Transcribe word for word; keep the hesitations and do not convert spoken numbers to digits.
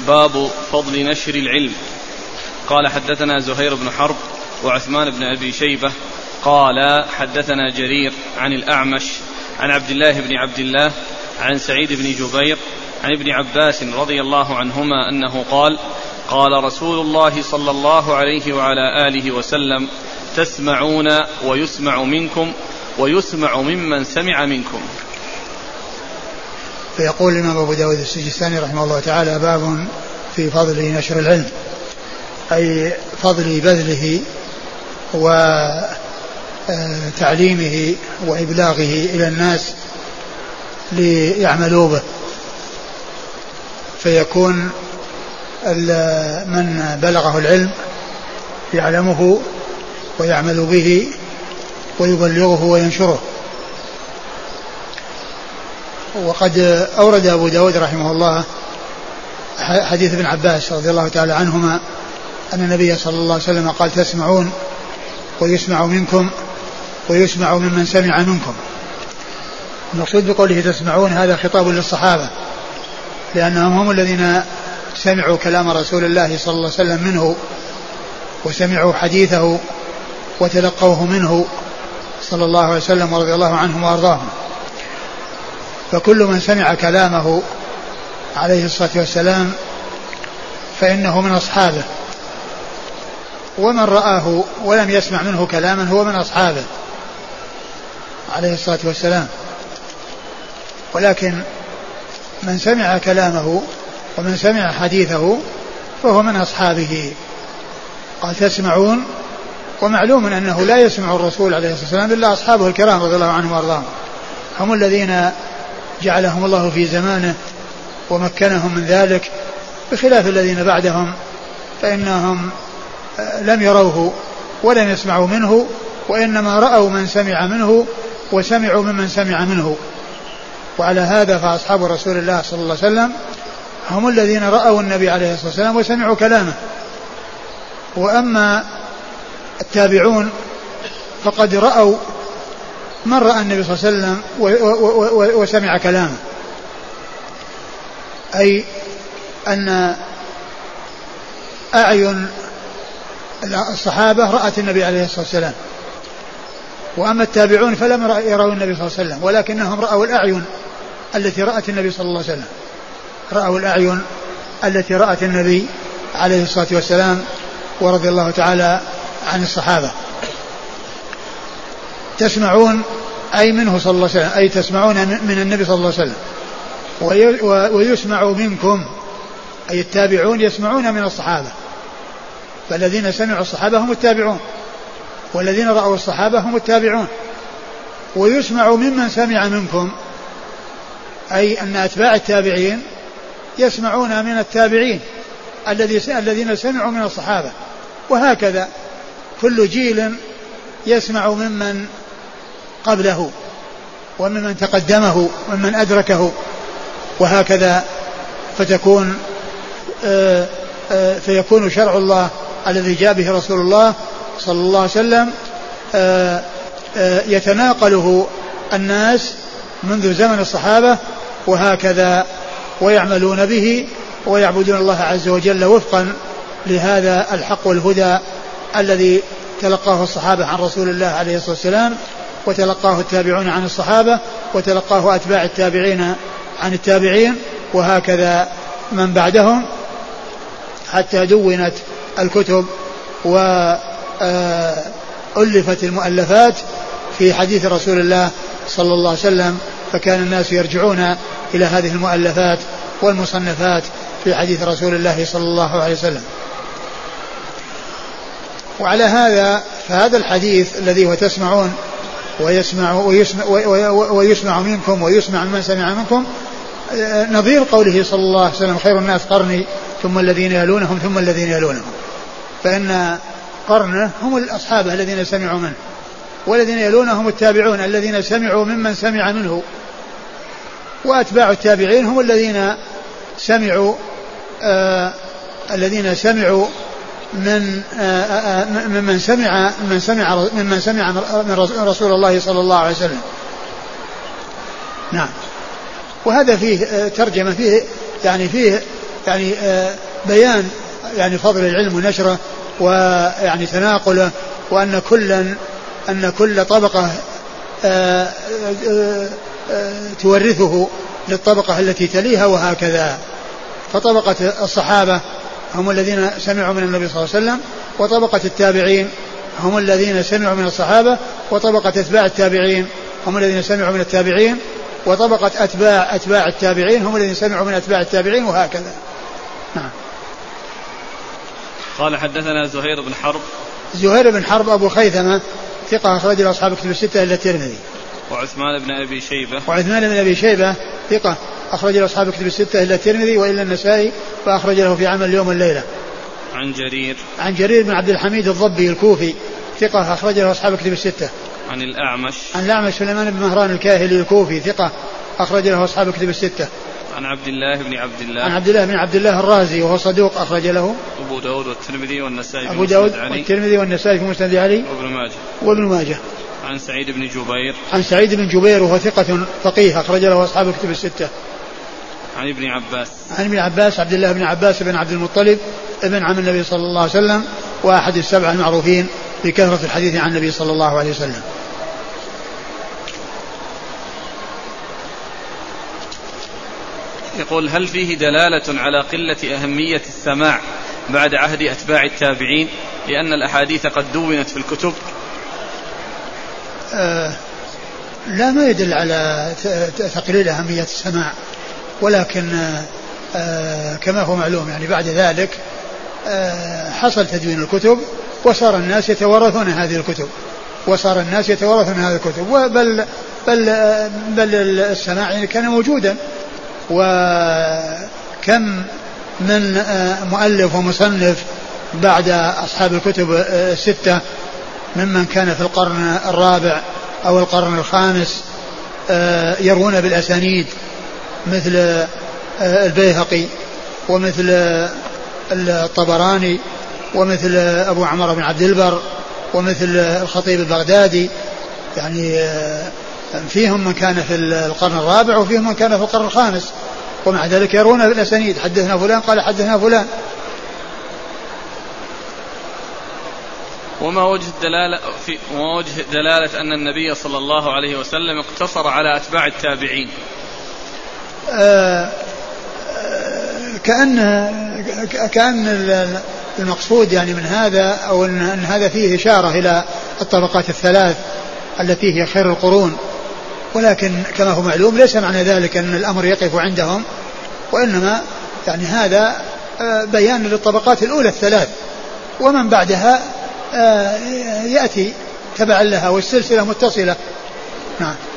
باب فضل نشر العلم. قال حدثنا زهير بن حرب وعثمان بن أبي شيبة قال حدثنا جرير عن الأعمش عن عبد الله بن عبد الله عن سعيد بن جبير عن ابن عباس رضي الله عنهما أنه قال قال رسول الله صلى الله عليه وعلى آله وسلم تسمعون ويسمع منكم ويسمع ممن سمع منكم. فيقول الإمام أبو داود السجستاني رحمه الله تعالى باب في فضل نشر العلم، أي فضل بذله وتعليمه وإبلاغه إلى الناس ليعملوا به، فيكون من بلغه العلم يعلمه ويعمل به ويبلغه وينشره. وقد أورد أبو داود رحمه الله حديث ابن عباس رضي الله تعالى عنهما أن النبي صلى الله عليه وسلم قال تسمعون ويسمع منكم ويسمع ممن سمع منكم. المقصود بقوله تسمعون هذا خطاب للصحابة، لأنهم هم الذين سمعوا كلام رسول الله صلى الله عليه وسلم منه وسمعوا حديثه وتلقوه منه صلى الله عليه وسلم ورضي الله عنهم وأرضاهم. فكل من سمع كلامه عليه الصلاة والسلام فإنه من أصحابه، ومن رآه ولم يسمع منه كلاما هو من أصحابه عليه الصلاة والسلام. ولكن من سمع كلامه ومن سمع حديثه فهو من أصحابه. قال تسمعون، ومعلوم أنه لا يسمع الرسول عليه الصلاة والسلام إلا أصحابه الكرام رضي الله عنهم وأرضاهم، هم الذين جعلهم الله في زمانه ومكنهم من ذلك، بخلاف الذين بعدهم فإنهم لم يروه ولم يسمعوا منه، وإنما رأوا من سمع منه وسمعوا ممن سمع منه. وعلى هذا فأصحاب رسول الله صلى الله عليه وسلم هم الذين رأوا النبي عليه الصلاة والسلام وسمعوا كلامه. وأما التابعون فقد رأوا من رأى النبي صلى الله عليه وسلم وسمع كلامه، أي أن أعين الصحابة رأت النبي عليه الصلاة والسلام، وأما التابعون فلم يروا النبي صلى الله عليه وسلم، ولكنهم رأوا الأعين التي رأت النبي صلى الله عليه وسلم، رأوا الأعين التي رأت النبي عليه الصلاة والسلام ورضي الله تعالى عن الصحابة. تسمعون أي منه صلى الله عليه وسلم، أي تسمعون من النبي صلى الله عليه وسلم، ويسمع منكم أي التابعون يسمعون من الصحابة، فالذين سمعوا الصحابة هم التابعون، والذين رأوا الصحابة هم التابعون. ويسمع ممن سمع منكم أي أن أتباع التابعين يسمعون من التابعين الذين سمعوا من الصحابة، وهكذا كل جيل يسمع ممن قبله وممن تقدمه وممن أدركه، وهكذا فتكون آآ آآ فيكون شرع الله الذي جاء به رسول الله صلى الله عليه وسلم آآ آآ يتناقله الناس منذ زمن الصحابة، وهكذا ويعملون به ويعبدون الله عز وجل وفقا لهذا الحق والهدى الذي تلقاه الصحابة عن رسول الله عليه الصلاة والسلام، وتلقاه التابعون عن الصحابة، وتلقاه أتباع التابعين عن التابعين، وهكذا من بعدهم حتى دونت الكتب وألفت المؤلفات في حديث رسول الله صلى الله عليه وسلم، فكان الناس يرجعون إلى هذه المؤلفات والمصنفات في حديث رسول الله صلى الله عليه وسلم. وعلى هذا فهذا الحديث الذي هو تسمعون ويسمع, ويسمع, ويسمع منكم ويسمع من سمع منكم نظير قوله صلى الله عليه وسلم خير الناس قرني ثم الذين يلونهم ثم الذين يلونهم، فإن قرنه هم الأصحاب الذين سمعوا منه، والذين يلونهم التابعون الذين سمعوا ممن سمع منه، وأتباع التابعين هم الذين سمعوا آه الذين سمعوا من آه ممن سمع من سمع ممن سمع من رسول الله صلى الله عليه وسلم. نعم. وهذا فيه ترجمة، فيه يعني فيه يعني بيان يعني فضل العلم ونشره ويعني تناقله، وأن كلا أن كل طبقة تورثه للطبقة التي تليها وهكذا. فطبقة الصحابة هم الذين سمعوا من النبي صلى الله عليه وسلم، وطبقة التابعين هم الذين سمعوا من الصحابة، وطبقة أتباع التابعين هم الذين سمعوا من التابعين، وطبقة أتباع أتباع التابعين هم الذين سمعوا من أتباع التابعين وهكذا. نعم. قال حدثنا زهير بن حرب. زهير بن حرب أبو خيثمة ثقة أخرج له أصحاب كتب الستة إلا الترمذي. وعثمان بن أبي شيبة. وعثمان بن أبي شيبة ثقة أخرج له أصحاب كتب الستة إلا الترمذي وإلا النسائي فأخرج له في عمل اليوم والليلة. عن جرير. عن جرير بن عبد الحميد الضبي الكوفي ثقة أخرج له أصحاب كتب الستة. عن الأعمش. عن الأعمش سليمان بن مهران الكاهلي الكوفي ثقة أخرج له أصحاب كتب الستة. عن عبد الله بن عبد الله. عن عبد الله بن عبد الله الرازي وهو صدوق أخرج له أبو داود والترمذي والنسائي. أبو داود والترمذي والنسائي في مسند علي. وابن ماجه. وابن ماجه. عن سعيد بن جبير. عن سعيد بن جبير وهو ثقة فقيه أخرج له أصحاب كتب الستة. عن ابن عباس. عن ابن عباس عبد الله بن عباس بن عبد المطلب ابن عم النبي صلى الله عليه وسلم وأحد السبعة المعروفين بكثرة الحديث عن النبي صلى الله عليه وسلم. يقول هل فيه دلالة على قلة أهمية السماع بعد عهد أتباع التابعين لأن الأحاديث قد دونت في الكتب؟ آه لا ما يدل على تقليل أهمية السماع، ولكن آه كما هو معلوم يعني بعد ذلك آه حصل تدوين الكتب وصار الناس يتوارثون هذه الكتب وصار الناس يتوارثون هذه الكتب بل, بل, بل السماع يعني كان موجودا، وكم من مؤلف ومصنف بعد أصحاب الكتب الستة ممن كان في القرن الرابع أو القرن الخامس يروون بالأسانيد مثل البيهقي ومثل الطبراني ومثل أبو عمر بن عبد البر ومثل الخطيب البغدادي، يعني فيهم من كان في القرن الرابع وفيهم من كان في القرن الخامس، ومع ذلك يرون بالأسانيد حدثنا فلان قال حدثنا فلان. وما وجه الدلالة في وما وجه دلالة أن النبي صلى الله عليه وسلم اقتصر على أتباع التابعين؟ آه كأن كأن المقصود يعني من هذا أو أن هذا فيه إشارة إلى الطبقات الثلاث التي هي خير القرون، ولكن كما هو معلوم ليس معنى ذلك أن الأمر يقف عندهم، وإنما يعني هذا بيان للطبقات الأولى الثلاث ومن بعدها يأتي تبعا لها والسلسلة متصلة. نعم.